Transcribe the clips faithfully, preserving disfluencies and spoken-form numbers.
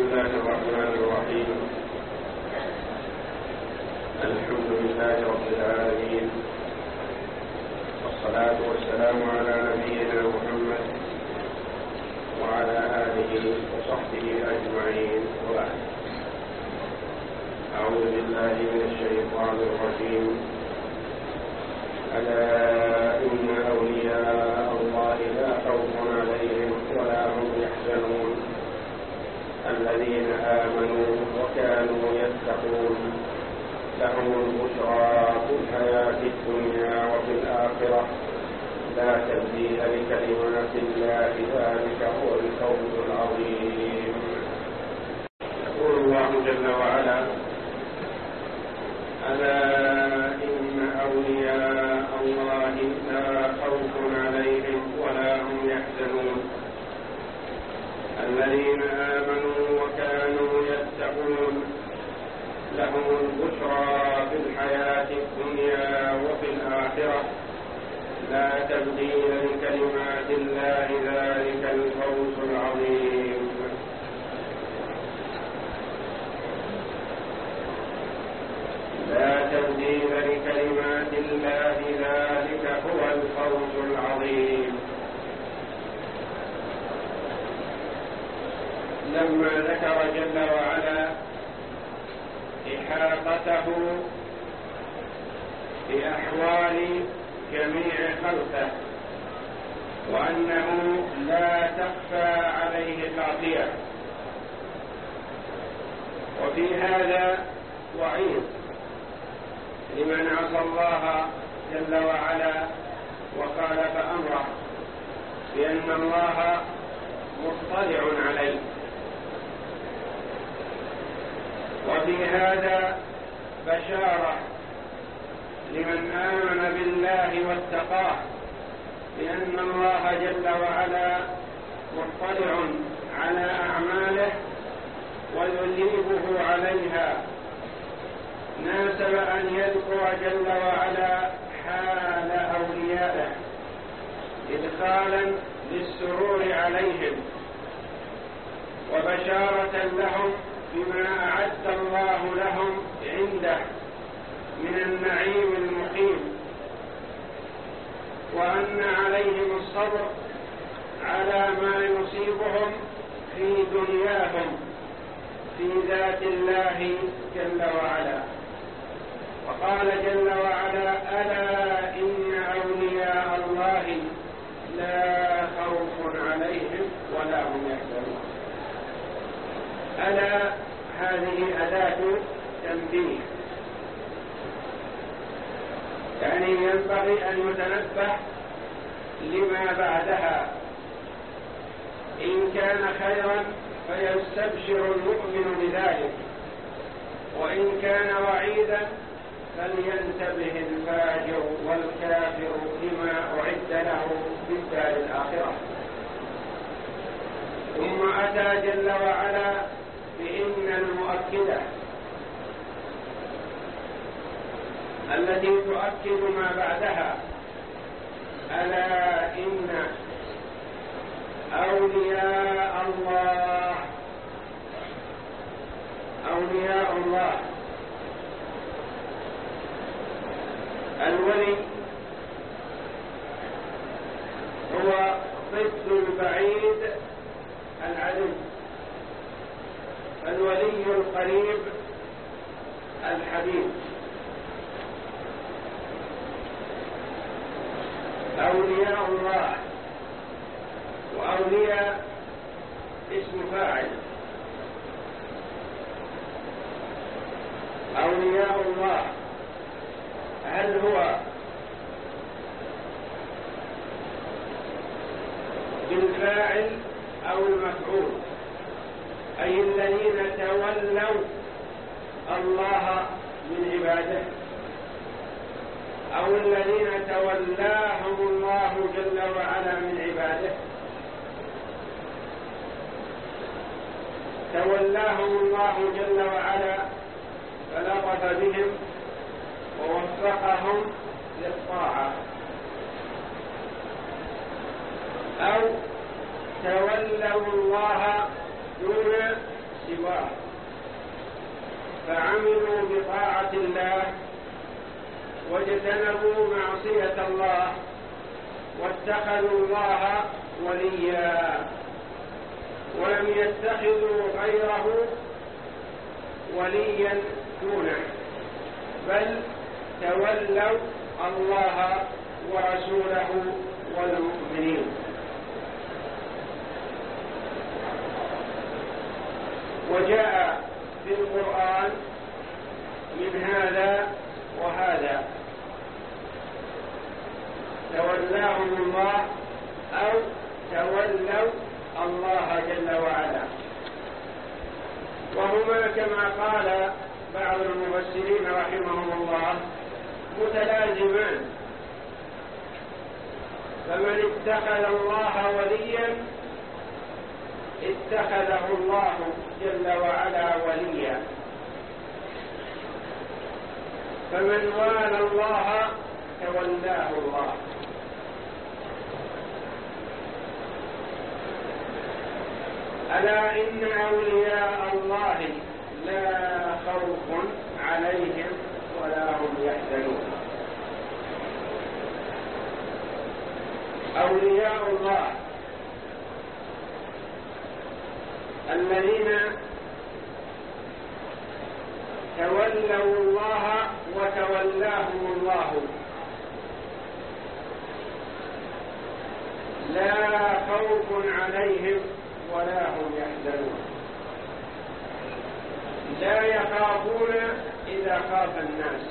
الله الرحمن الرحيم. الحمد لله رب العالمين، والصلاة والسلام على نبينا محمد وعلى آله وصحبه أجمعين، وبعد. أعوذ بالله من الشيطان الرجيم. ألا إن أولياء الله لا خوف عليهم ولا هم يحزنون الذين آمنوا وكانوا يتقون لهم البشرى في الحياة الدنيا وفي الآخرة لا تبديل لكلمات الله ذلك هو الفوز العظيم. يقول الله جل وعلا: ألا إن أولياء الله لا خوف عليهم ولا هم يحزنون الذين آمنوا وكانوا يتقون لهم البشرى في الحياة الدنيا وفي الآخرة لا تبديل لكلمات الله ذلك الفوز العظيم. لا تبديل لكلمات الله ذلك هو الفوز العظيم. لما ذكر جل وعلا إحاطته بأحوال جميع خلقه وأنه لا تخفى عليه خافية، وفي هذا وعيد لمن عصى الله جل وعلا وخالف أمره بأن الله مطلع عليه، وفي هذا بشارة لمن آمن بالله واتقاه بأن الله جل وعلا مطلع على أعماله ويجيبه عليها. ناسب أن يذكر جل وعلا حال أوليائه إدخالا للسرور عليهم وبشارة لهم بما أعد الله لهم عنده من النعيم المقيم، وأن عليهم الصبر على ما يصيبهم في دنياهم في ذات الله جل وعلا. وقال جل وعلا: ألا إن أولياء الله لا خوف عليهم ولا هم يحزنون. ألا هذه أداة تنبيه، يعني ينبغي أن يتنبه لما بعدها. إن كان خيرا فيستبشر المؤمن بذلك، وإن كان وعيدا فلينتبه الفاجر والكافر لما أعد له في الدار الآخرة. ثم أتى جل وعلا بإن المؤكدة التي تؤكد ما بعدها: ألا إن أولياء الله. أولياء الله، الولي هو ضد البعيد العدو، الولي القريب الحبيب. أولياء الله، وأولياء اسم فاعل. أولياء الله هل هو بالفاعل أو المفعول؟ أي الذين تولوا الله من عباده، أو الذين تولاهم الله جل وعلا من عباده. تولاهم الله جل وعلا فلطف بهم ووفقهم للطاعة، أو تولوا الله دون سواه، فعملوا بطاعة الله واجتنبوا معصية الله واتخذوا الله وليا، ولم يتخذوا غيره وليا دونه، بل تولوا الله ورسوله والمؤمنين. وجاء في القرآن من هذا وهذا، تولاهم الله أو تولوا الله جل وعلا، وهما كما قال بعض المفسرين رحمهم الله متلازمان، فمن اتخذ الله وليا اتخذه الله جل وعلا وليا، فمن والى الله تولاه الله. ألا إن أولياء الله لا خوف عليهم ولا هم يحزنون. أولياء الله الذين تولوا الله وتولاهم الله لا خوف عليهم ولا هم يحزنون، لا يخافون إذا خاف الناس،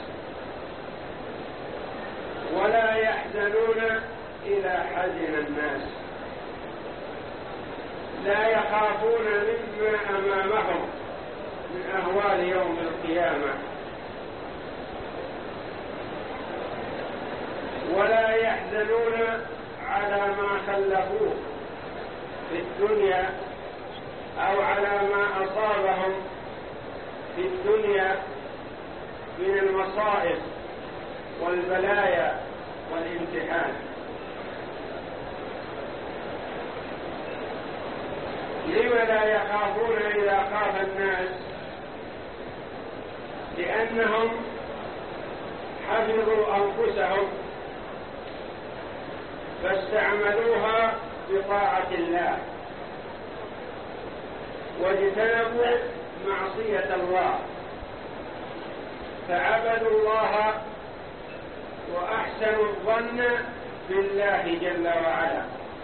ولا يحزنون إذا حزن الناس، لا يخافون مما أمامهم من أهوال يوم القيامة، ولا يحزنون على ما خلفوه في الدنيا أو على ما أصابهم في الدنيا من المصائب والبلايا والامتحان. لم لا يخافون إذا خاف الناس؟ لأنهم حفظوا أنفسهم فاستعملوها بطاعة الله واجتنبوا معصية الله، فعبدوا الله وأحسنوا الظن بالله جل وعلا.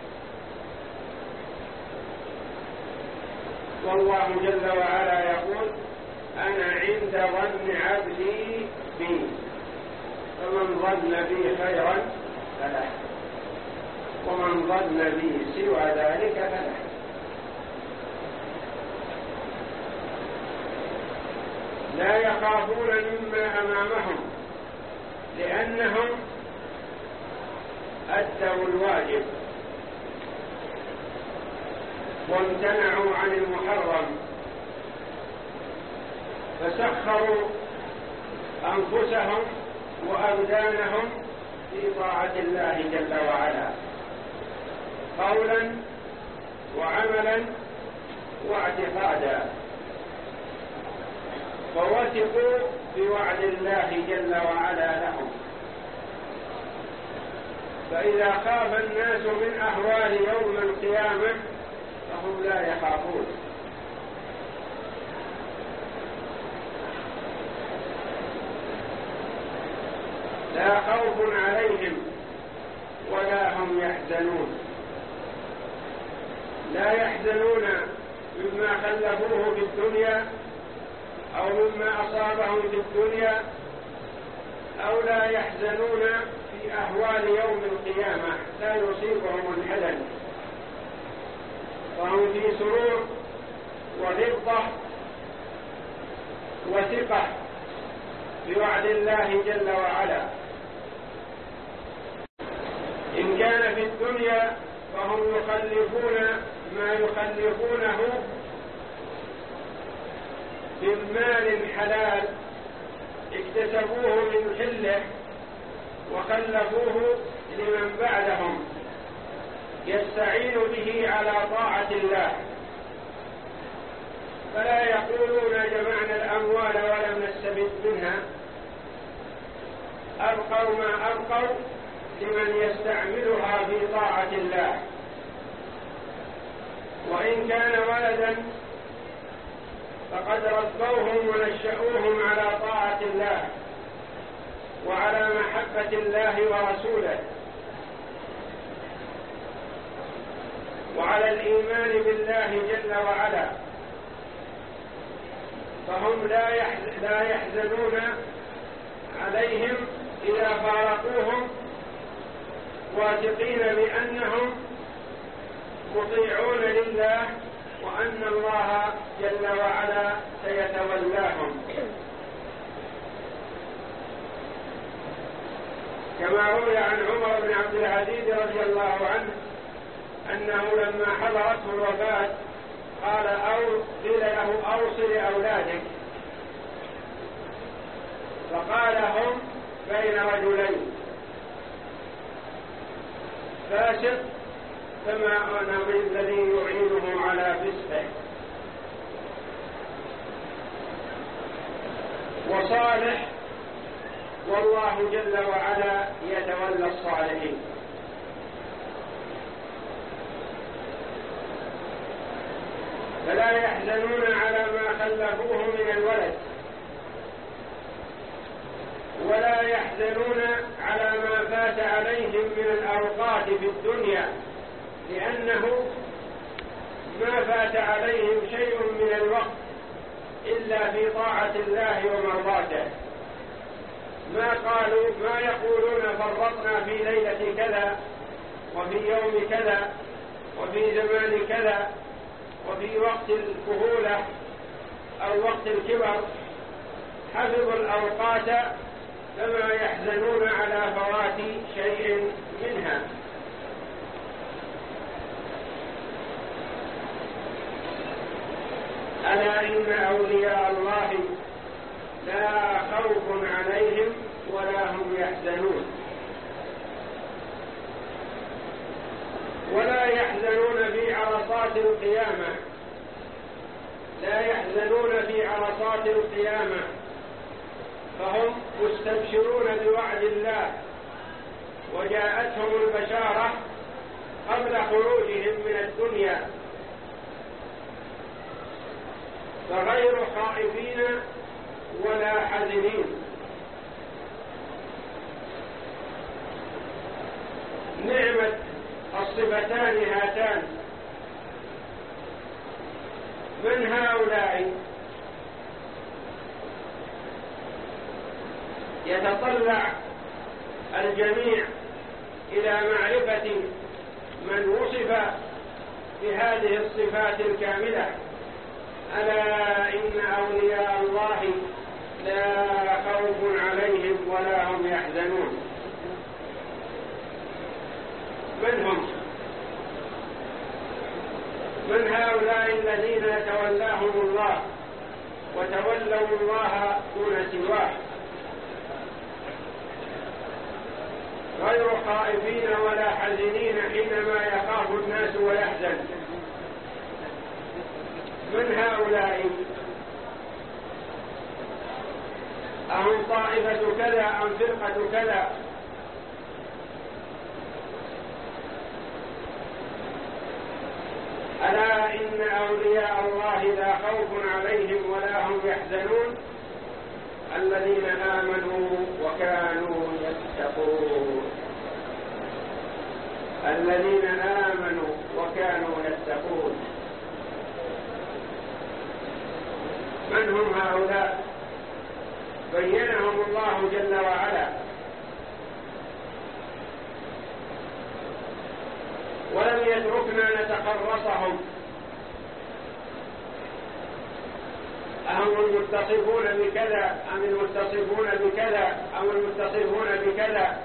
والله جل وعلا يقول: أنا عند ظن عبدي بي، فمن ظن بي خيرا فله، ومن ظن بي سوى ذلك فله. لا يخافون مما أمامهم لأنهم أدوا الواجب وامتنعوا عن المحرم، فسخروا أنفسهم وأبدانهم في طاعة الله جل وعلا قولا وعملا واعتقادا، ووثقوا بوعد الله جل وعلا لهم. فإذا خاف الناس من أهوال يوم القيامة فهم لا يخافون. لا خوف عليهم ولا هم يحزنون، لا يحزنون مما خلفوه في الدنيا أو مما أصابهم في الدنيا، أو لا يحزنون في أهوال يوم القيامة، لا يصيبهم الحزن، فهم في سرور ورفقة وثقة بوعد الله جل وعلا. إن كان في الدنيا فهم يخلفون ما يخلفونه من مال حلال اكتسبوه من حله وخلفوه لمن بعدهم يستعين به على طاعة الله، فلا يقولون جمعنا الأموال ولم نستفد منها أبقوا ما أبقوا لمن يستعملها في طاعة الله، وإن كان ولدا فقد ربوهم ونشأوهم على طاعة الله وعلى محبة الله ورسوله وعلى الإيمان بالله جل وعلا، فهم لا يحزنون عليهم إذا فارقوهم، واثقين بأنهم مطيعون لله وأن الله جل وعلا سيتولاهم. كما روي عن عمر بن عبد العزيز رضي الله عنه أنه لما حضرته الوفاة قال أو قيل له أوصي لأولادك، فقال هم بين رجلين، فاسق فما أنا بالذي يعينه على فسقه، وصالح والله جل وعلا يتولى الصالحين. فلا يحزنون على ما خلفوه من الولد، ولا يحزنون على ما فات عليهم من الأوقات في الدنيا، لأنه ما فات عليهم شيء من الوقت إلا في طاعة الله ومرضاته. ما قالوا ما يقولون فرطنا في ليلة كذا وفي يوم كذا وفي زمان كذا وفي وقت الكهولة أو وقت الكبر، حفظوا الأوقات فما يحزنون على فوات شيء منها. ألا إن أولياء الله لا خوف عليهم ولا هم يحزنون. ولا يحزنون في عرصات القيامة، لا يحزنون في عرصات القيامة، فهم مستبشرون بوعد الله، وجاءتهم البشارة قبل خروجهم من الدنيا، فغير خائفين ولا حزنين. نعمة الصفتان هاتان. من هؤلاء؟ يتطلع الجميع إلى معرفة من وصف بهذه الصفات الكاملة. ألا إن أولياء الله لا خوف عليهم ولا هم يحزنون. من هم؟ من هؤلاء الذين يتولاهم الله وتولوا الله دون سواه، غير خائفين ولا حزنين حينما يخاف الناس ويحزن. من هؤلاء؟ أهم طائفة كذا أم فرقة كذا؟ ألا إن أولياء الله لا خوف عليهم ولا هم يحزنون الذين آمنوا وكانوا يتقون. الذين آمنوا وكانوا يتقون. من هم هؤلاء؟ بينهم الله جل وعلا، ولم يتركنا نتقرصهم. أهم المتصفون بكذا أم المتصفون بكذا أو المتصفون بكذا،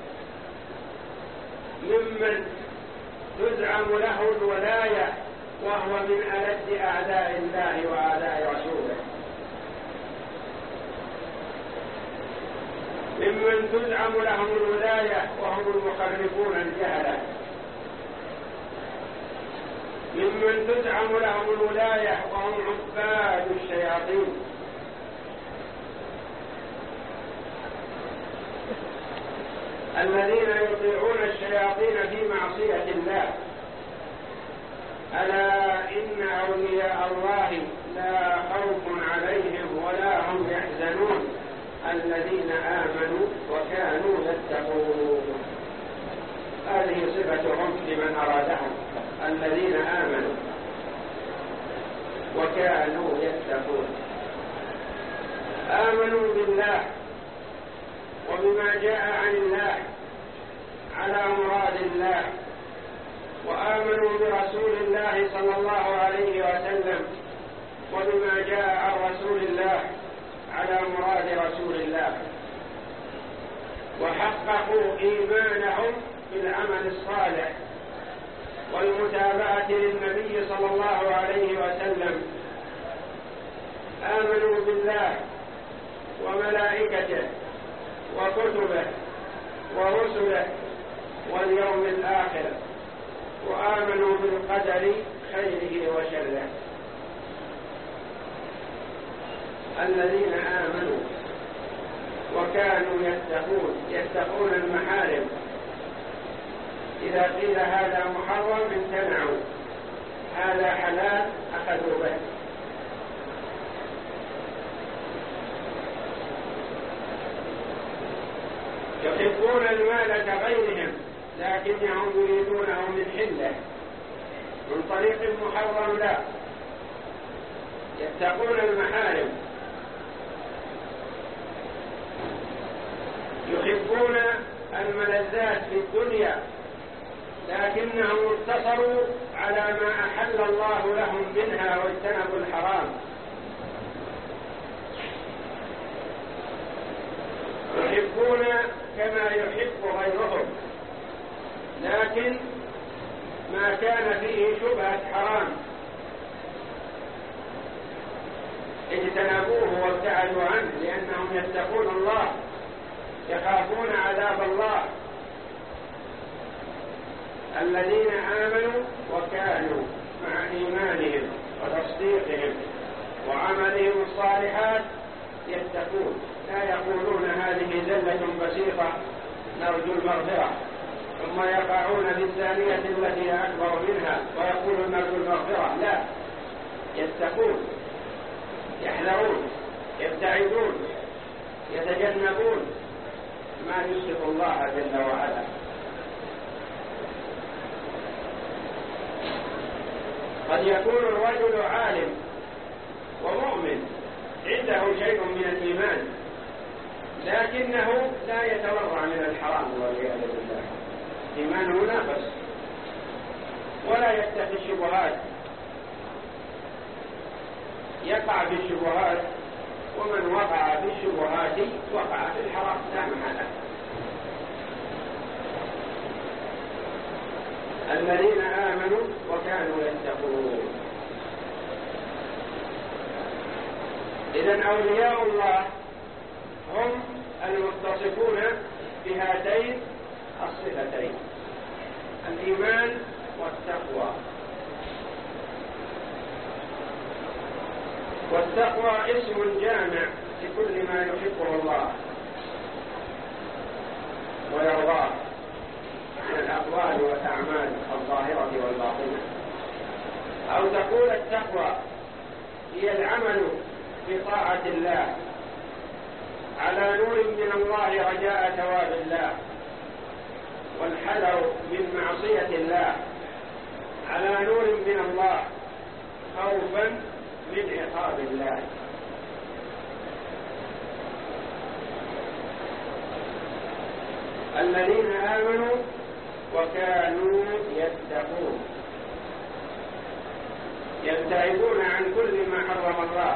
ممن تزعم له الولاية وهو من ألد أعداء الله وأعداء رسوله، ممن تزعم لهم الولاية وهم المخرفون الجهلة، ممن تزعم لهم الولاية وهم عباد الشيطان. الشياطين. الذين يطيعون الشياطين في معصية الله. ألا إن أولياء الله لا خوف عليهم ولا هم يحزنون الذين آمنوا وكانوا يتقون. هذه صفتهم لمن أرادهم، الذين آمنوا وكانوا يتقون. آمنوا بالله وبما جاء عن الله على مراد الله، وآمنوا برسول الله صلى الله عليه وسلم وبما جاء عن رسول الله على مراد رسول الله، وحققوا إيمانهم بالعمل الصالح والمتابعة للنبي صلى الله عليه وسلم. آمنوا بالله وملائكته وكتبه ورسله واليوم الآخر، وآمنوا بالقدر خيره وشره. الذين آمنوا وكانوا يتقون، يتقون المحارم. إذا قيل هذا محرم امتنعوا، هذا حلال أخذوا به. يحبون المال كغيرهم لكنهم يريدونه من حله، من طريق محرم لا. يتقون المحارم، يحبون الملذات في الدنيا لكنهم اقتصروا على ما أحل الله لهم منها واجتنبوا الحرام. يحبون كما يحب غيرهم، لكن ما كان فيه شبهة حرام اجتنبوه وابتعدوا عنه، لأنهم يتقون الله، يخافون عذاب الله. الذين آمنوا وكانوا مع إيمانهم وتصديقهم وعملهم الصالحات يتقون، لا يقولون هذه زلة بسيطة نرجو المغفرة، ثم يقعون بالثانية التي أكبر منها ويقولون نرجو المغفرة. لا، يتقون، يحذرون، يبتعدون، يتجنبون ما يسخط الله جل وعلا. قد يكون الرجل عالم ومؤمن عنده شيء من الإيمان، لكنه لا يتورع من الحرام والعياذ بالله، إيمانه ناقص، ولا يتقي الشبهات، يقع في الشبهات، ومن وقع في الشبهات وقع في الحرام لا محالة. الذين آمنوا وكانوا يتقون. إذن أولياء الله هم المتصفون بهاتين الصفتين، الإيمان والتقوى. والتقوى اسم جامع لكل ما يحبه الله ويرضاه من الأقوال والأعمال الظاهرة والباطنة. أو تقول التقوى هي العمل بطاعة الله على نور من الله رجاء ثواب الله، والحذر من معصية الله على نور من الله خوفا من عقاب الله. الذين آمنوا وكانوا يتقون، يبتعدون عن كل ما حرم الله،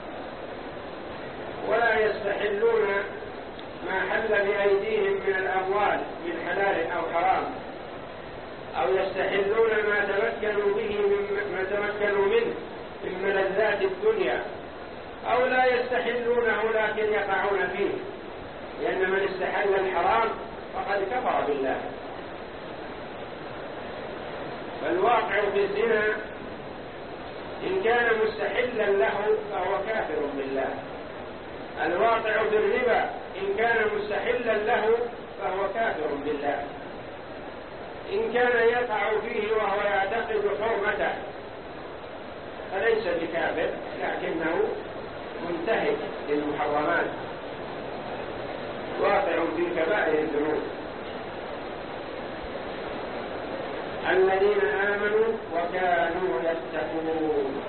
ولا يستحلون ما حل بأيديهم من الأموال من حلال أو حرام، أو يستحلون ما تمكنوا به من ما تمكنوا منه من ملذات الدنيا، أو لا يستحلونه لكن يقعون فيه، لأن من استحل الحرام فقد كفر بالله. فالواقع في الزنا إن كان مستحلا له فهو كافر بالله. الواقع في الربا إن كان مستحلا له فهو كافر بالله. إن كان يقع فيه وهو يعتقد حرمته فليس بكافر، لكنه منتهك للمحرمات، واقع في كبائر الذنوب. الذين آمنوا وكانوا يتقون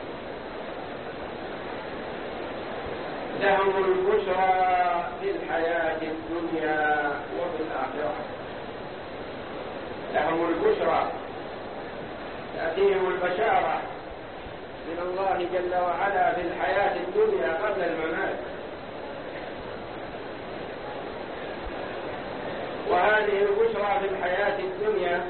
لهم البشرى في الحياة الدنيا وفي الآخرة. لهم البشرى، تأتيهم البشارة من الله جل وعلا في الحياة الدنيا قبل الممات. وهذه البشرى في الحياة الدنيا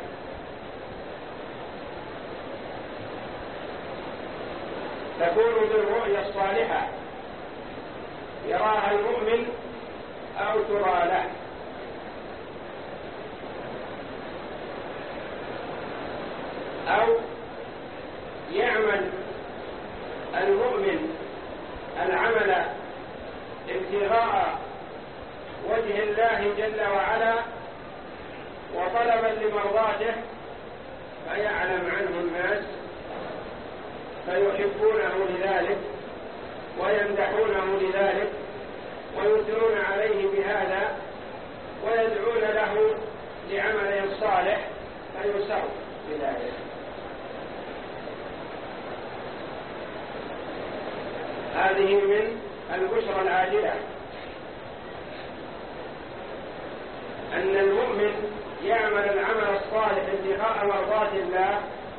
تكون بالرؤيا الصالحة يراها المؤمن أو ترى له. أو يعمل المؤمن العمل ابتغاء وجه الله جل وعلا وطلبا لمرضاته فيعلم عنه الناس فيحبونه لذلك ويمدحونه لذلك ويثنون عليه بهذا ويدعون له لعمله الصالح فيسر بذلك. هذه من البشرى العاجلة، أن المؤمن يعمل العمل الصالح ابتغاء مرضات الله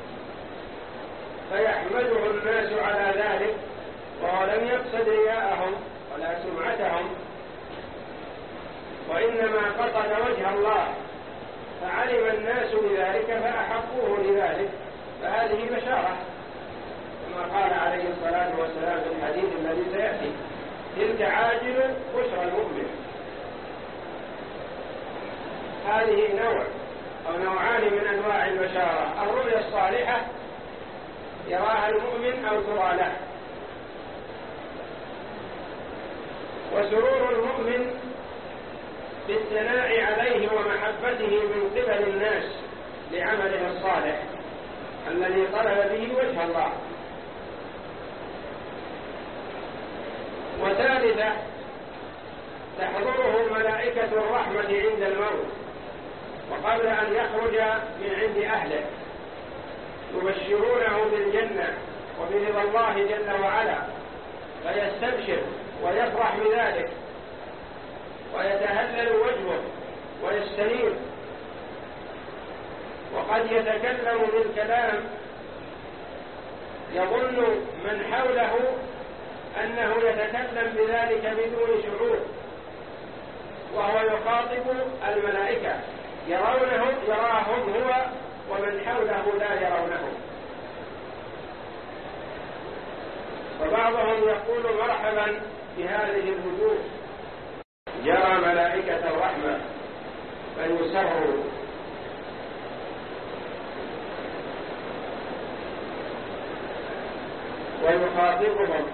فيحمده الناس على ذلك، وهو لم يقصد رياءهم ولا سمعتهم، وإنما قصد وجه الله، فعلم الناس بذلك فأحبوه لذلك، فهذه بشارة كما قال عليه الصلاة والسلام في الحديث الذي سيأتي: تلك عاجل بشرى المؤمن. هذه نوع أو نوعان من أنواع البشارة: الرؤيا الصالحة يراها المؤمن أو ترى له، وسرور المؤمن بالثناء عليه ومحبته من قبل الناس لعمله الصالح الذي طلب به وجه الله. وثالثة تحضره ملائكة الرحمة عند الموت وقبل أن يخرج من عند أهله، يبشرونه بالجنة وبرضا الله جل وعلا، فيستبشر ويفرح بذلك ويتهلل وجهه ويستنير، وقد يتكلم بالكلام يظن من حوله أنه يتكلم بذلك بدون شعور، وهو يخاطب الملائكة يرونه يراهم هو ومن حوله لا يرونه. وبعضهم يقول: مرحبا بهذه الوجوه، يرى ملائكة الرحمة فيسروا. ويخاطبهم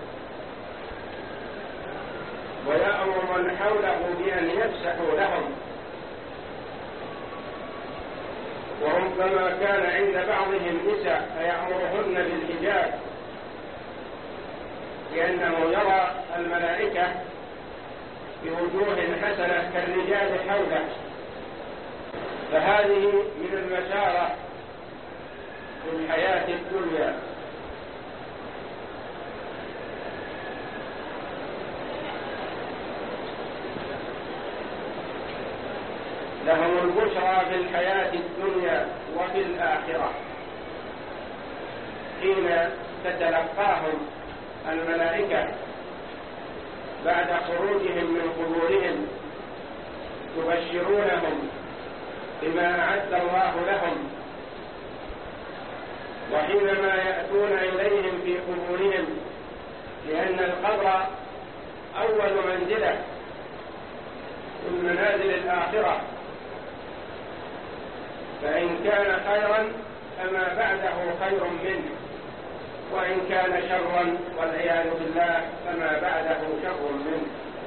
ويأمر من حوله بأن يفسحوا لهم. وربما كان عند بعضهم نساء فيأمرهن بالحجاب، لأنه يرى الملائكة بوجوه حسنة كالرجال حوله. فهذه من البشارة في الحياة الدنيا. لهم البشرى في الحياة الدنيا وفي الآخرة، حين تتلقاهم الملائكة بعد خروجهم من قبورهم يبشرونهم بما أعد الله لهم. وحينما يأتون إليهم في قبورهم، لأن القبر أول منزلة من منازل الآخرة، فإن كان خيرا فما بعده خير منه، وإن كان شرا والعياذ بالله فما بعده شر منه.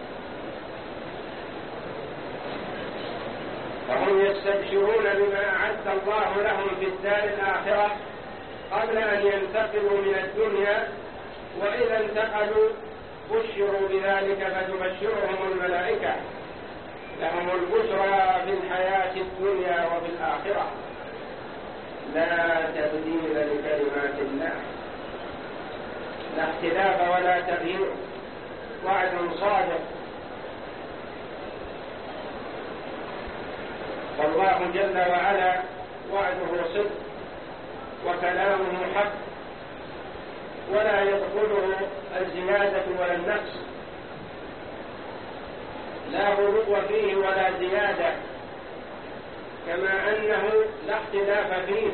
فهم يستبشرون بما أعد الله لهم في الدار الآخرة قبل أن ينتقلوا من الدنيا، وإذا انتقلوا بشروا بذلك فتبشرهم الملائكة لهم البشرى في الحياة الدنيا وفي الآخرة لا تبديل لكلمات الله، لا اختلاف ولا تغيير، وعد صادق. والله جل وعلا وعده صدق وكلامه حق، ولا يدخله الزيادة ولا النقص، لا غلو فيه ولا زيادة، كما أنه لا اختلاف فيه،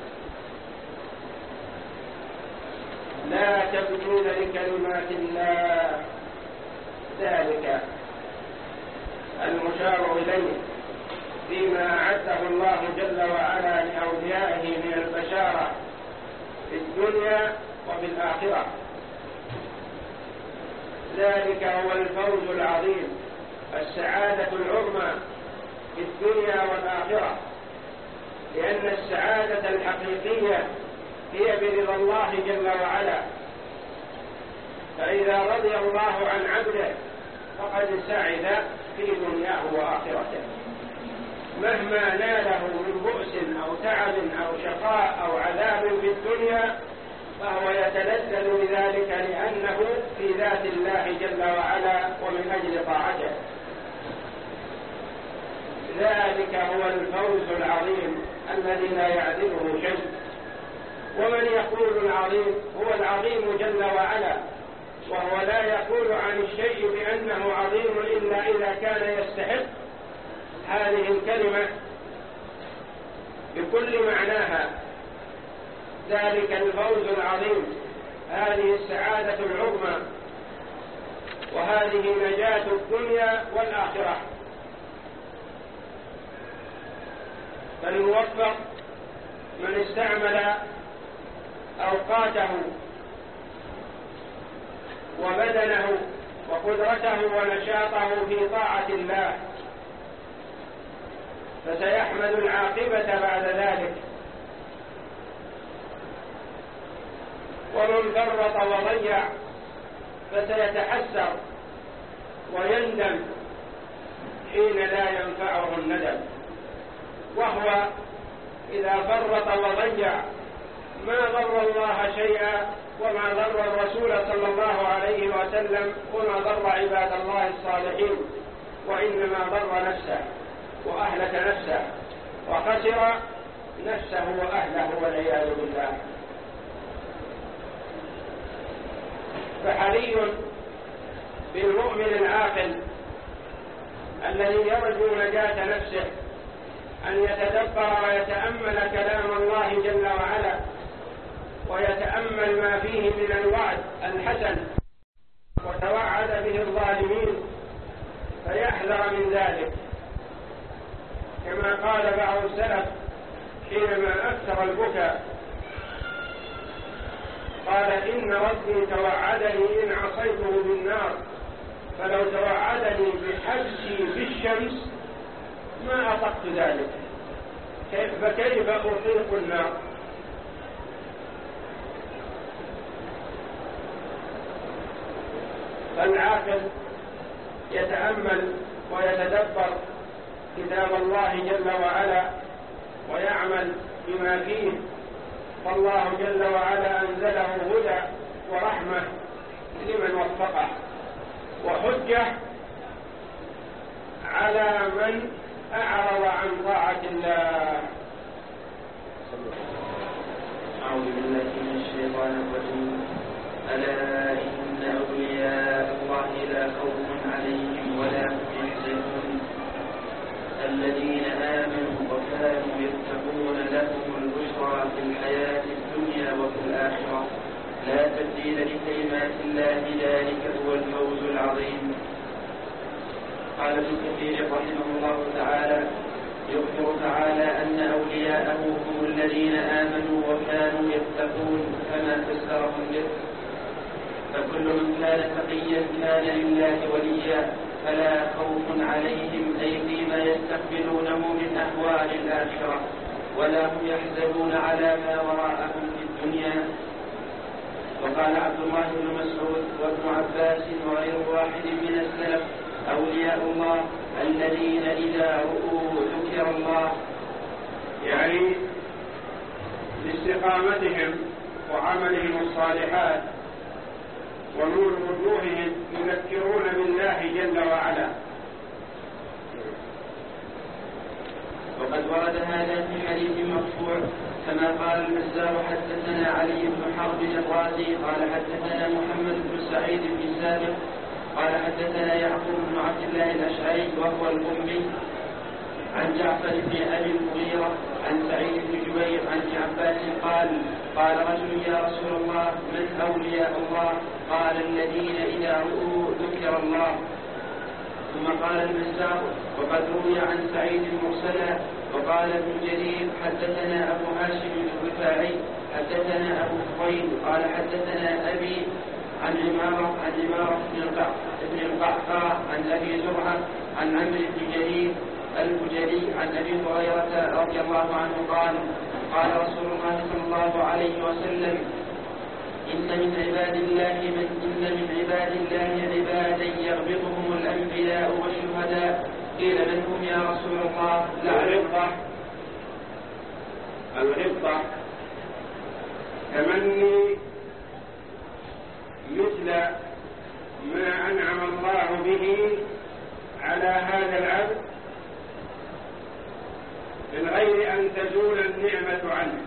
لا تبديل لكلمات الله. ذلك المشار إليه فيما أعده الله جل وعلا لأوليائه من البشارة في الدنيا وفي الآخرة. ذلك هو الفوز العظيم، السعادة العظمى في الدنيا والآخرة، لأن السعادة الحقيقية هي برضا الله جل وعلا. فإذا رضي الله عن عبده فقد سعد في دنياه وآخرته، مهما ناله من بؤس أو تعب أو شقاء أو عذاب في الدنيا فهو يتلذذ بذلك لأنه في ذات الله جل وعلا ومن أجل طاعته. ذلك هو الفوز العظيم الذي لا يعدله شيء. ومن يقول العظيم هو العظيم جل وعلا، وهو لا يقول عن الشيء بأنه عظيم إلا إذا كان يستحق هذه الكلمة بكل معناها. ذلك الفوز العظيم، هذه السعادة العظمى، وهذه نجاة الدنيا والآخرة. فالموفق من استعمل أوقاته وبدنه وقدرته ونشاطه في طاعة الله، فسيحمد العاقبة بعد ذلك. ومن فرط وضيع فسيتحسر ويندم حين لا ينفعه الندم. وهو إذا فرط وضيع ما ضر الله شيئا وما ضر الرسول صلى الله عليه وسلم وما ضر عباد الله الصالحين، وإنما ضر نفسه وأهلك نفسه وخسر نفسه وأهله والعياذ بالله. فحري بالمؤمن العاقل الذي يرجو نجاة نفسه أن يتدبر ويتأمل كلام الله جل وعلا، ويتأمل ما فيه من الوعد الحسن وتوعد به الظالمين، فيحذر من ذلك. كما قال بعض السلف حينما أكثر البكاء، قال إن ربي توعدني إن عصيته بالنار، فلو توعدني بحبسي بالشمس ما أطقت ذلك، فكيف أطيق النار؟ فالعاقل يتأمل ويتدبر كتاب الله جل وعلا ويعمل بما فيه، فالله جل وعلا أنزله هدى ورحمة لمن وفقه، وحجة على من أعرض عن طاعة الله. أعوذ بالله من الشيطان الرجيم. ألا إن أولياء الله لا خوف عليهم ولا هم يحزنون الذين آمنوا وكانوا يتقون لهم البشرى في الحياة الدنيا وفي الآخرة لا تبديل لكلمات الله ذلك هو الفوز العظيم. قال ابن كثير رحمه الله تعالى: يخبر تعالى أن أولياءه هم الذين آمنوا وكانوا يتقون كما فسره به. فكل من كان تقيا كان لله وليا فلا خوف عليهم أي فيما يستقبلونه من أهوال الآخرة، ولا هم يحزنون على ما وراءهم في الدنيا. وقال عبد الله بن مسعود وابن عباس وغير واحد من السلف: أولياء الله الذين إذا رؤوا ذكر الله، يعني لاستقامتهم وعملهم الصالحات ونور وجوههم يذكرون بالله جل وعلا. وقد ورد هذا في حديث مرفوع كما قال البزار: حدثنا علي بن حرب الرازي قال حدثنا محمد بن سعيد بن سابق قال حدثنا يعقوب بن عبد الله الأشعري وهو الأمي عن جعفر بن أبي المغيرة عن سعيد بن جبير عن ابن عباس قال: قال رجل: يا رسول الله من أولياء الله؟ قال: الذين إذا رؤوا ذكر الله. ثم قال البزار: وقد روي عن سعيد مرسلا. وقال ابن جرير: حدثنا أبو هاشم الرفاعي حدثنا أبو فضيل قال حدثنا أبي عن عمارة عن عمارة بن القعقاع عن أبي زرعة عن عمرو بن جرير البجلي عن أبي هريرة رضي الله عنه قال: قال رسول الله صلى الله عليه وسلم: إن من عباد الله من إن من عباد الله عبادا يغبطهم الأنبياء والشهداء. قيل: من هم يا رسول الله؟ الغبطة الغبطة تمني مثل ما أنعم الله به على هذا العبد من غير أن تزول النعمة عنه.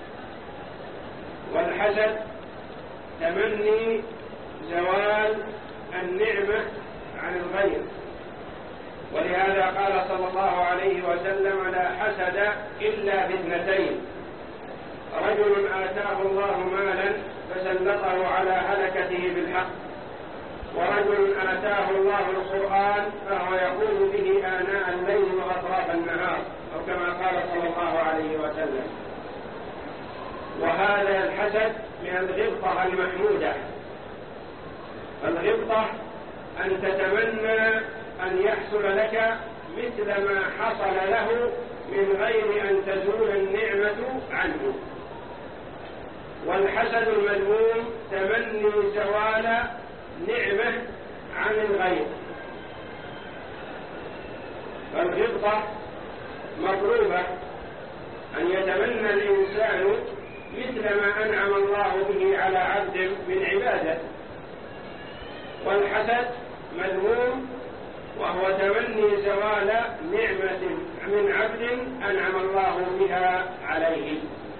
والحسد تمني زوال النعمة عن الغير، ولهذا قال صلى الله عليه وسلم: لا حسد إلا باثنتين: رجل آتاه الله مالا فسلطه على هلكته بالحق، ورجل آتاه الله القرآن فهو يقول به آناء الليل وأطراف النهار، أو كما قال صلى الله عليه وسلم. وهذا الحسد من الغبطة المحمودة. الغبطة أن تتمنى أن يحصل لك مثل ما حصل له من غير أن تزول النعمة عنه. والحسد المذموم تمني زوال نعمة عن الغير. فالغبطة مطلوبة أن يتمنى الإنسان مثل ما أنعم الله به على عبد من عباده. والحسد مذموم وهو تمني زوال نعمة من عبد أنعم الله بها عليه.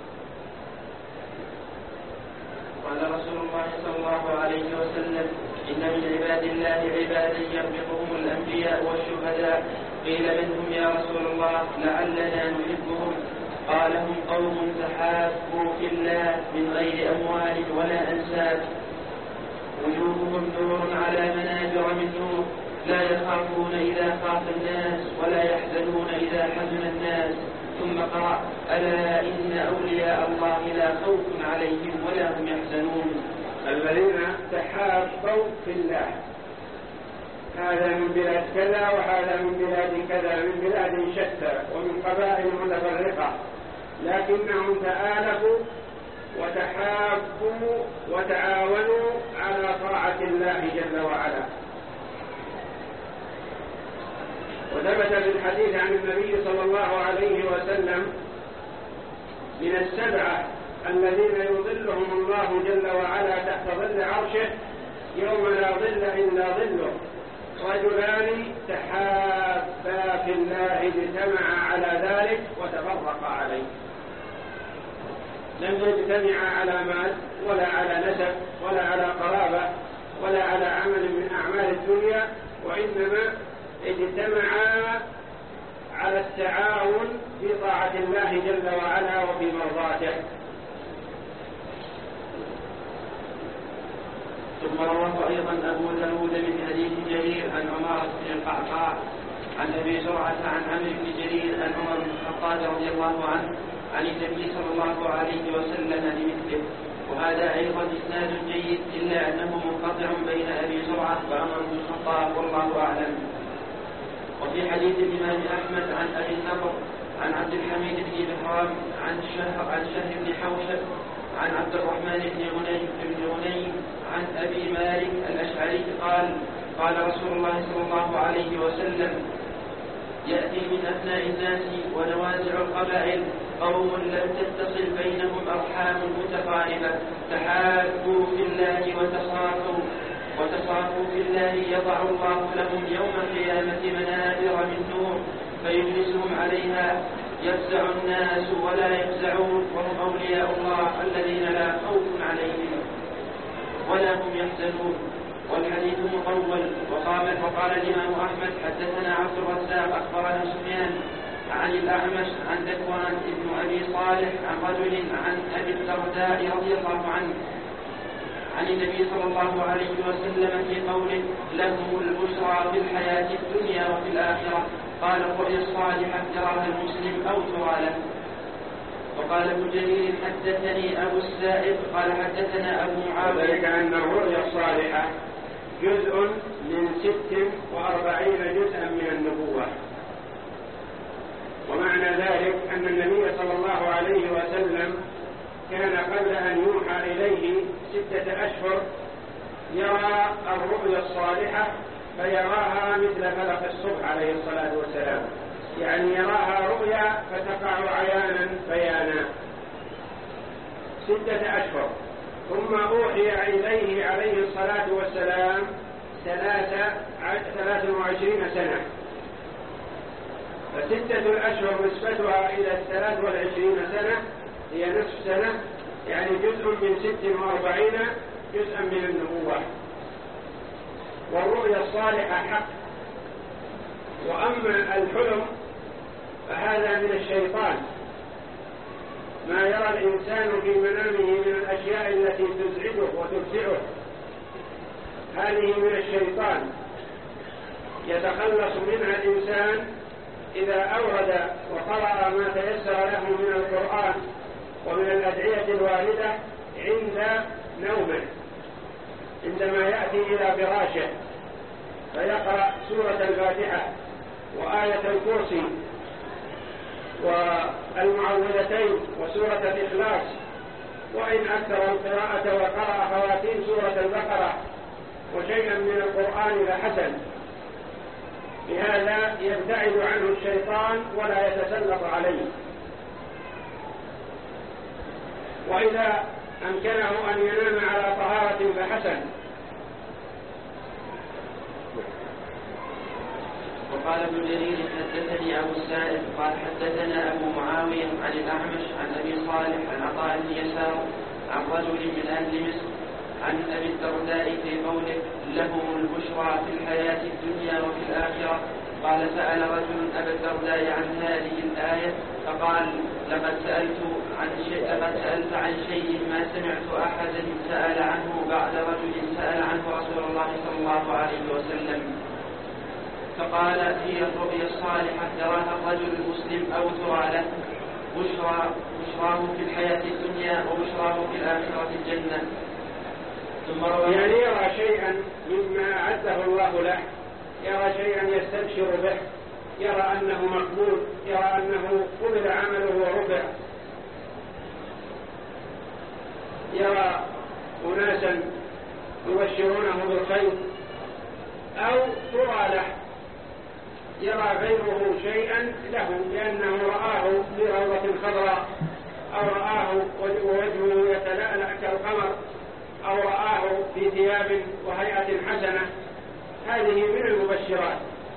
قال رسول الله صلى الله عليه وسلم: إن من عباد الله عبادا يربطهم الأنبياء والشهداء. قيل: من هم يا رسول الله؟ لعلنا نحبهم. قال: هم قوم تحابوا في الله من غير أموال ولا أنساب، وجوههم نور على منابر من نور، لا يخافون إذا خاف الناس ولا يحزنون إذا حزن الناس. ثم قرأ: ألا إن أولياء الله لا خوف عليهم ولا هم يحزنون. الذين تحابوا في الله، هذا من بلاد كذا وهذا من بلاد كذا، من بلاد شتى ومن قبائل متفرقة، لكنهم تآلفوا وتحابوا وتعاونوا على طاعة الله جل وعلا. وثبت في الحديث عن النبي صلى الله عليه وسلم: من السبعة الذين يظلهم الله جل وعلا تحت ظل عرشه يوم لا ظل إلا ظله: رجلان تحابا في الله اجتمعا على ذلك وتفرقا عليه. لم يجتمعا على مال ولا على نسب ولا على قرابة ولا على عمل من أعمال الدنيا، وإنما اجتمعا على التعاون في طاعة الله جل وعلا وفي مرضاته. ثم رواه أيضا أبو داود من حديث جرير عن عمارة بن القعقاع عن أبي زرعة عن عمرو بن جرير عن عمر بن الخطاب رضي الله عنه عن النبي صلى الله عليه وسلم بمثله، وهذا أيضا إسناد جيد إلا أنه منقطع بين أبي زرعة وعمر بن الخطاب والله أعلم. وفي حديث الإمام أحمد عن أبي النضر عن عبد الحميد بن بهرام عن شهر عن شهر بن حوشب عن عبد الرحمن بن غنيم بن غنيم عن أبي مالك الأشعري قال قال رسول الله صلى الله عليه وسلم: يأتي من أثناء الناس ونوازع القبائل قوم لم تتصل بينهم أرحام متقاربة، تحابوا في الله وتصافوا وتصافوا في الله، يضع الله لهم يوم القيامة منابر من نور فيجلسهم عليها، يفزع الناس ولا يفزعون، وهم أولياء الله الذين لا خوف عليهم ولا هم يحزنون. والحديث مطول. وقال وقال الإمام أحمد: حدثنا عبد الرزاق أخبرنا سفيان عن الأعمش عن ذكوان بن أبي صالح عن رجل عن أبي الدرداء رضي الله عنه عن النبي صلى الله عليه وسلم في قوله: لهم البشرى في الحياة الدنيا وفي الآخرة. قال: الرؤيا الصالحة يراها المسلم أو ترى له. وقال ابن جرير: حدثني أبو السائب قال حدثنا أبو معاوية. ذلك أن الرؤيا الصالحة جزء من ست وأربعين جزءا من النبوة، ومعنى ذلك أن النبي صلى الله عليه وسلم كان قبل أن يوحى إليه ستة أشهر يرى الرؤيا الصالحة، فيراها مثل فلق الصبح عليه الصلاة والسلام، يعني يراها رؤيا فتقع عيانا بيانا ستة أشهر. ثم أوحي إليه عليه الصلاة والسلام ثلاث وعشرين سنة، فستة الأشهر نسبتها إلى الثلاث والعشرين سنة هي نصف سنة، يعني جزء من ست وأربعين جزءا من النبوة. والرؤيا الصالحة حق. وأما الحلم فهذا من الشيطان، ما يرى الإنسان في منامه من الأشياء التي تزعجه وتفزعه، هذه من الشيطان يتخلص منها الإنسان إذا أورد وقرأ ما تيسر له من القرآن ومن الأدعية الواردة عند نومه، عندما يأتي إلى فراشه فيقرأ سورة الفاتحة وآية الكرسي والمعوذتين وسورة الإخلاص، وإن أكثر القراءة وقرأ خواتيم سورة البقرة وشيئا من القرآن لحسن، بهذا يبتعد عنه الشيطان ولا يتسلط عليه. وإذا أمكنه أن ينام على طهارة فحسن. وقال ابن جرير: حدثني أبو السائب قال حدثنا أبو معاوية عن الأعمش عن أبي صالح عن عطاء بن يسار عن رجل من أهل مصر عن أبي الدرداء في قوله: لهم البشرى في الحياة الدنيا وفي الآخرة. قال: سأل رجل أبا الدرداء عن هذه الآية فقال: لقد سألت عن شيء لقد سألت عن شيء ما سمعت أحدا سأل عنه بعد رجل سأل عنه رسول الله صلى الله عليه وسلم. فقال: هي الرؤيا الصالحة يراها الرجل المسلم أو ترى له، بشرى بشراه في الحياة الدنيا وبشراه في الآخرة الجنة. ثم روى يعني يرى شيئا مما أعده الله له، يرى شيئا يستبشر به، يرى أنه مقبول، يرى أنه قبل عمله ورفع، يرى أناسا يبشرونه بالخير، أو ترى له، يرى غيره شيئا له لأنه رآه في روضة خضراء، أو رآه ووجهه يتلألأ كالقمر، أو رآه في ثياب وهيئة حسنة. هذه من المبشرات.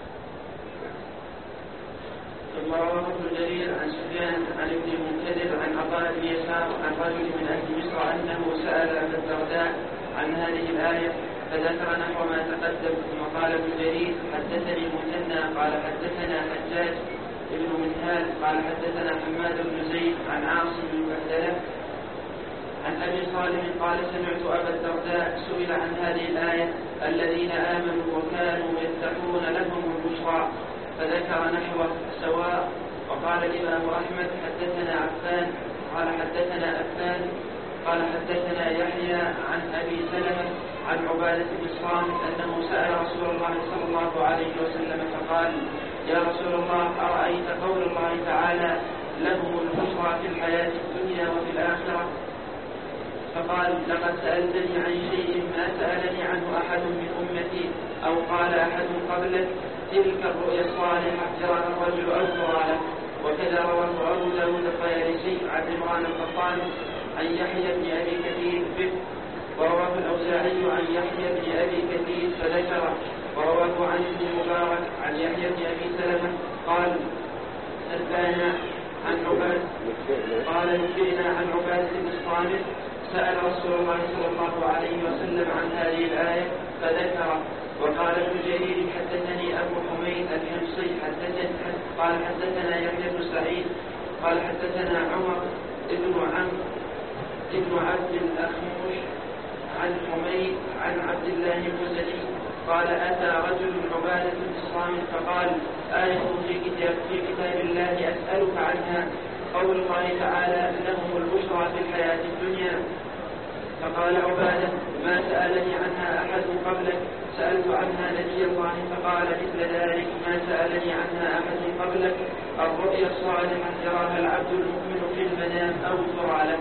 ثم رواه ابن جرير عن سفيان عن ابن المنكدر عن عطاء بن يسار عن رجل من أهل مصر أنه سأل أبا الدرداء عن هذه الآية فذكر نحو ما تقدم. ثم قال ابن جرير: حدثني مثنى قال حدثنا حجاج ابن منهال قال حدثنا حماد بن زيد عن عاصم بن بهدلة عن أبي صالح قال: سمعت أبا الدرداء سئل عن هذه الآية: الذين آمنوا وكانوا يتقون لهم البشرى. فذكر نحوه سواء. وقال الإمام أحمد حدثنا عفان قال حدثنا أفان قال حدثنا يحيى عن أبي سلمة عن عبادة بن الصامت أنه سأل رسول الله صلى الله عليه وسلم فقال: يا رسول الله، أرأيت قول الله تعالى: لهم البشرى في الحياة الدنيا وفي الآخرة؟ فقال: لقد سألتني عن شيء ما سألني عنه أحد من أمتي، أو قال أحد قبلك: تلك الرؤيا الصالحة يراها الرجل أو ترى له. وكذا رواه أبو داود الطيالسي عن عمران القطان عن يحيى بن أبي كثير به، ورواه الأوزاعي عن يحيى بن أبي كثير فذكره، ورواه عن ابن المبارك عن يحيى بن أبي سلمة قال: نبأنا عن عباد قال نبئنا عن عبادة بن الصامت سأل رسول الله صلى الله عليه وسلم عن هذه الآية فذكره. وقال ابن جرير حدثني أبو حميد الحمصي حدثني قال حدثنا يحيى بن سعيد قال حدثنا عمر ابن عمرو ابن عبد الأخمش عن حميد عن عبد الله المزني قال: أتى رجل عبادة بن الصامت فقال: آية في كتاب, في كتاب الله أسألك عنها، قول الله تعالى: لهم البشرى في الحياة الدنيا. فقال عبادة: ما سألني عنها أحد قبلك، سألت عنها نبي الله فقال مثل ذلك ما سألني عنها أحد قبلك، الرؤيا الصالحة يراها العبد المؤمن في المنام أو ترى له.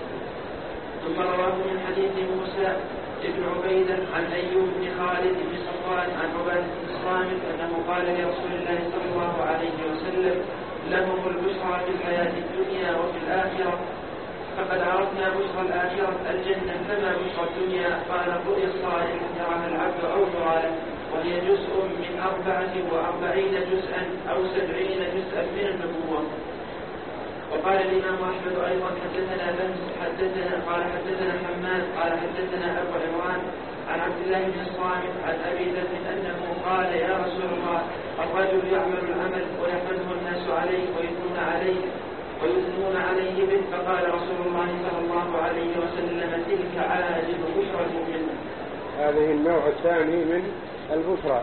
ثم رواه من حديث موسى ابن عبيدة عن أيوب بن خالد بن صفوان عن عبادة بن الصامت أنه قال لرسول الله صلى الله عليه وسلم: لهم البشرى في الحياة الدنيا وفي الآخرة. فقد عرفنا بشرى الآخرة الجنة، فما بشرى الدنيا؟ قال: الرؤيا الصالحة يراها العبد أو ترى له، وهي جزء من أربعة وأربعين جزءا أو سبعين جزءا من النبوة. وقال الإمام أحمد أيضا حدثنا بنس حدثنا قال حدثنا حماد قال حدثنا أبو عمران عن عبد الله بن الصامت عن أبي ذر أنه قال: يا رسول الله، الرجل يعمل العمل ويحمده الناس عليه ويثنون عليه ويثنون عليه به، فقال رسول الله صلى الله عليه وسلم: تلك عاجل بشرى المؤمن. هذه النوع الثاني من البشرى.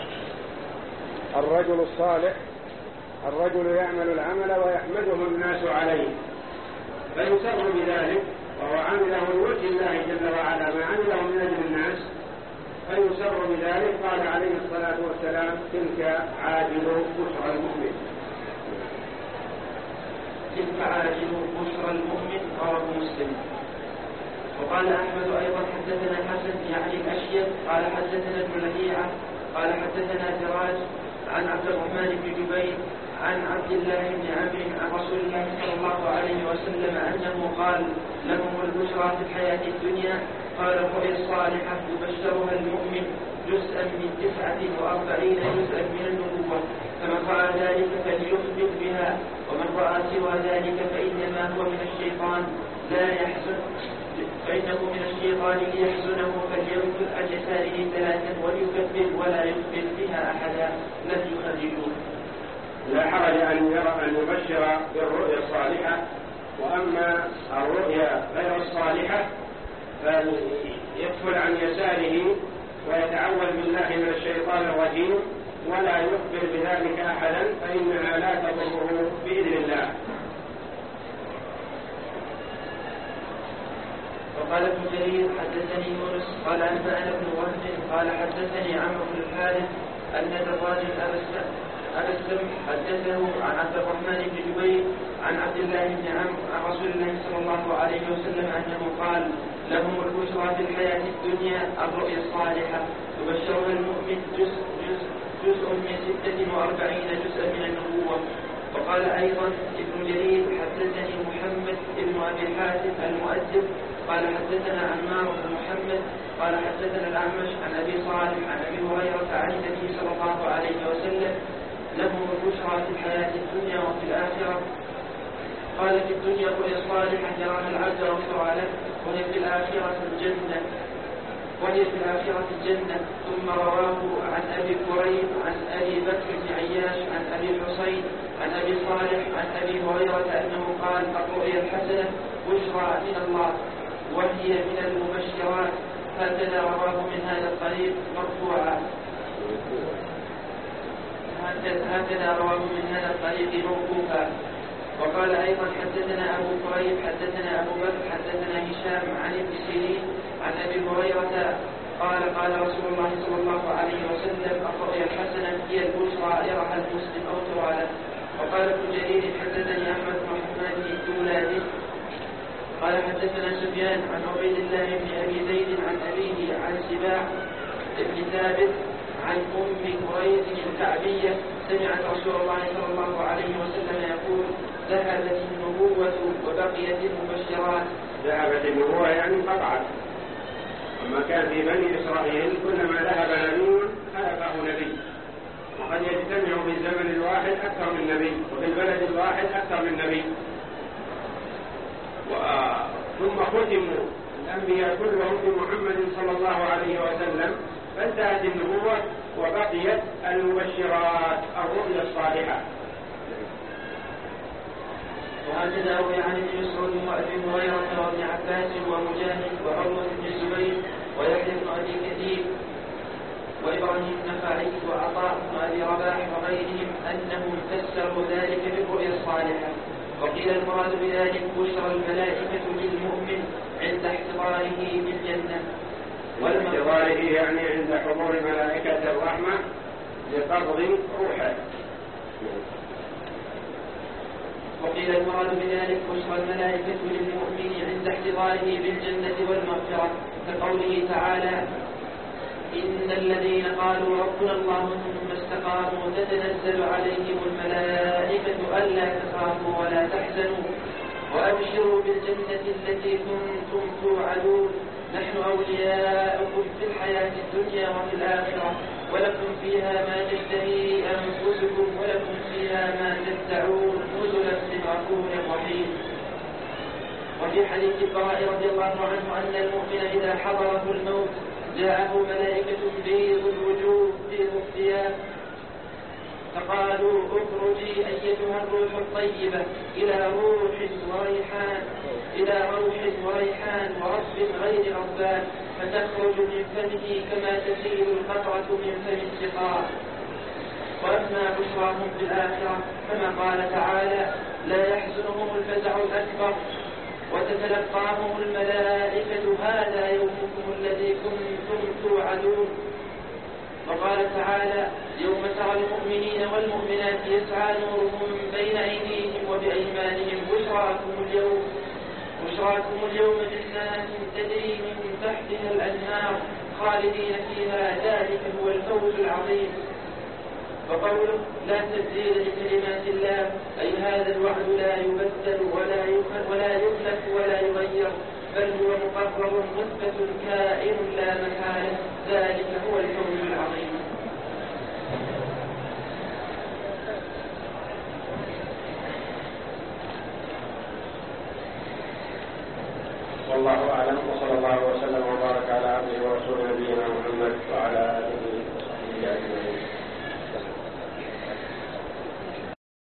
الرجل الصالح، الرجل يعمل العمل ويحمده الناس عليه فيسر بذلك، وهو عمله لوجه الله جل وعلا ما عمله من أجل الناس فيسر بذلك. قال عليه الصلاة والسلام: تلك عاجل بشرى المؤمن. تلك عاجل بشرى المؤمن رواه مسلم. وقال أحمد أيضا حدثنا حسن يعني الأشيب قال حدثنا ابن لهيعة قال حدثنا فراج عن عبد الرحمن بن جبير عن عبد الله بن عمرو عن رسول الله صلى الله عليه وسلم أنه قال: لهم البشرى في الحياة الدنيا. قال: الرؤيا الصالحة يبشرها المؤمن جزءا من تسعة وأربعين جزءا من النبوة، فمن رأى ذلك فليخبر بها، ومن رأى سوى ذلك فإنما هو من الشيطان لا يحزن فإنه من الشيطان ليحزنه، فليمكث عن يساره ثلاثا وليكبر ولا يخبر بها أحدا لن يخرجوه. لا حرج أن يرى أن يبشر بالرؤيا الصالحة، وأما الرؤيا غير الصالحة فيدخل عن يساره ويتعوذ بالله من الشيطان الرجيم ولا يخبر بذلك أحدا، فإنها لا تضره بإذن الله. وقال ابن جرير حدثني يونس قال أنبأنا ابن وهب قال حدثني عمرو بن الحارث أن الراجل أبا السمح حدثه عن عبد الرحمن بن جبير عن عبد الله بن عمرو عن رسول الله صلى الله عليه وسلم أنه قال: لهم البشرى في الحياة الدنيا الرؤيا الصالحة يبشرها المؤمن جزء, جزء, جزء من ستة وأربعين جزءا من النبوة. وقال أيضا ابن جرير حدثني محمد بن أبي حاتم المؤدب قال حدثنا عمار بن محمد قال حدثنا الأعمش عن أبي صالح عن أبي هريرة عن النبي صلى الله عليه وسلم: لهم البشرى في الحياة الدنيا وفي الآخرة. قال: في الدنيا رؤيا صالحة يراها العبد وترى له، وهي في الآخرة الجنة وهي في الآخرة الجنة. ثم رواه عن أبي كريب عن أبي بكر بن عياش عن أبي حسين عن أبي صالح عن أبي هريرة أنه قال: الرؤيا الحسنة بشرى من الله وهي من المبشرات. هكذا رواه من هذا الطريق مرفوعا. هكذا رواه من هذا الطريق موقوفا. وقال أيضا حدثنا أبو كريب حدثنا أبو بكر حدثنا هشام عن ابن سيرين عن أبي هريرة قال قال رسول الله صلى الله عليه وسلم الرؤيا الحسنة هي البشرى يرها المسلم أو ترى له. وقال ابن جرير حدثني أحمد بن محمد الدولابي قال حدثنا سفيان عن عبيد الله بن أبي زيد عن أبيه عن سباع بن ثابت عن أم كريز الكعبية سمعت رسول الله صلى الله عليه وسلم يقول ذهبت النبوة وبقيت المبشرات. ذهبت النبوة يعني انقطعت. أما كان في بني إسرائيل كلما ذهب نبي خلفه نبي، وقد يجتمع في الزمن الواحد أكثر من نبي، وفي البلد الواحد أكثر من نبي. ثم ختموا الأنبياء كلهم بمحمد صلى الله عليه وسلم، فانتهت النبوة وبقيت المبشرات الرؤيا الصالحة. وهكذا روي عن ابن مسعود وابي هريره وابن عباس ومجاهد وعروه بن الزبير ويحيى بن ابي كثير وابراهيم النخعي وعطاء بن ابي رباح وغيرهم انهم فسروا ذلك بالرؤيا الصالحه. وقيل المراد بذلك بشرى الملائكه للمؤمن عند احتضاره بالجنه. والاحتضاره يعني عند حضور ملائكه الرحمه لقبض روحه. وقيل المراد بذلك بشرى الملائكة للمؤمن عند احتضاره بالجنة والمغفرة، كقوله تعالى إن الذين قالوا ربنا الله ثم استقاموا تتنزل عليهم الملائكة ألا تخافوا ولا تحزنوا وأبشروا بالجنة التي كنتم توعدون نحن أولياؤكم في الحياة الدنيا وفي الآخرة ولكم فيها ما تشتهي أنفسكم ولكم فيها ما تدعون نزلا من غفور رحيم. وفي حديث البراء رضي الله عنه أن المؤمن إذا حضره الموت جاءه ملائكة بيض الوجوه بيض الثياب فقالوا اخرجي أيتها الروح الطيبة إلى روح وريحان إلى روح وريحان ورب غير ربان فتخرج من فمه كما تسيل القطرة من فم السقاء. وأما بشراهم في الآخرة كما قال تعالى لا يحزنهم الفزع الأكبر وتتلقاهم الملائكة هذا يومكم الذي كنتم توعدون. وقال تعالى يوم ترى المؤمنين والمؤمنات يسعى نورهم بين أيديهم وبأيمانهم بشراكم اليوم بشراكم اليوم جنات تجري من تحتها الأنهار خالدين فيها ذلك هو الفوز العظيم. وقوله لا تبديل لكلمات الله أي هذا الوعد لا يبدل ولا يخلف ولا يخلف ولا يغير بل هو مقرر مثبت كائن لا محالة ذلك هو الفوز العظيم. والله أعلم وصلى الله وسلم وبارك على عبده ورسوله نبينا محمد وعلى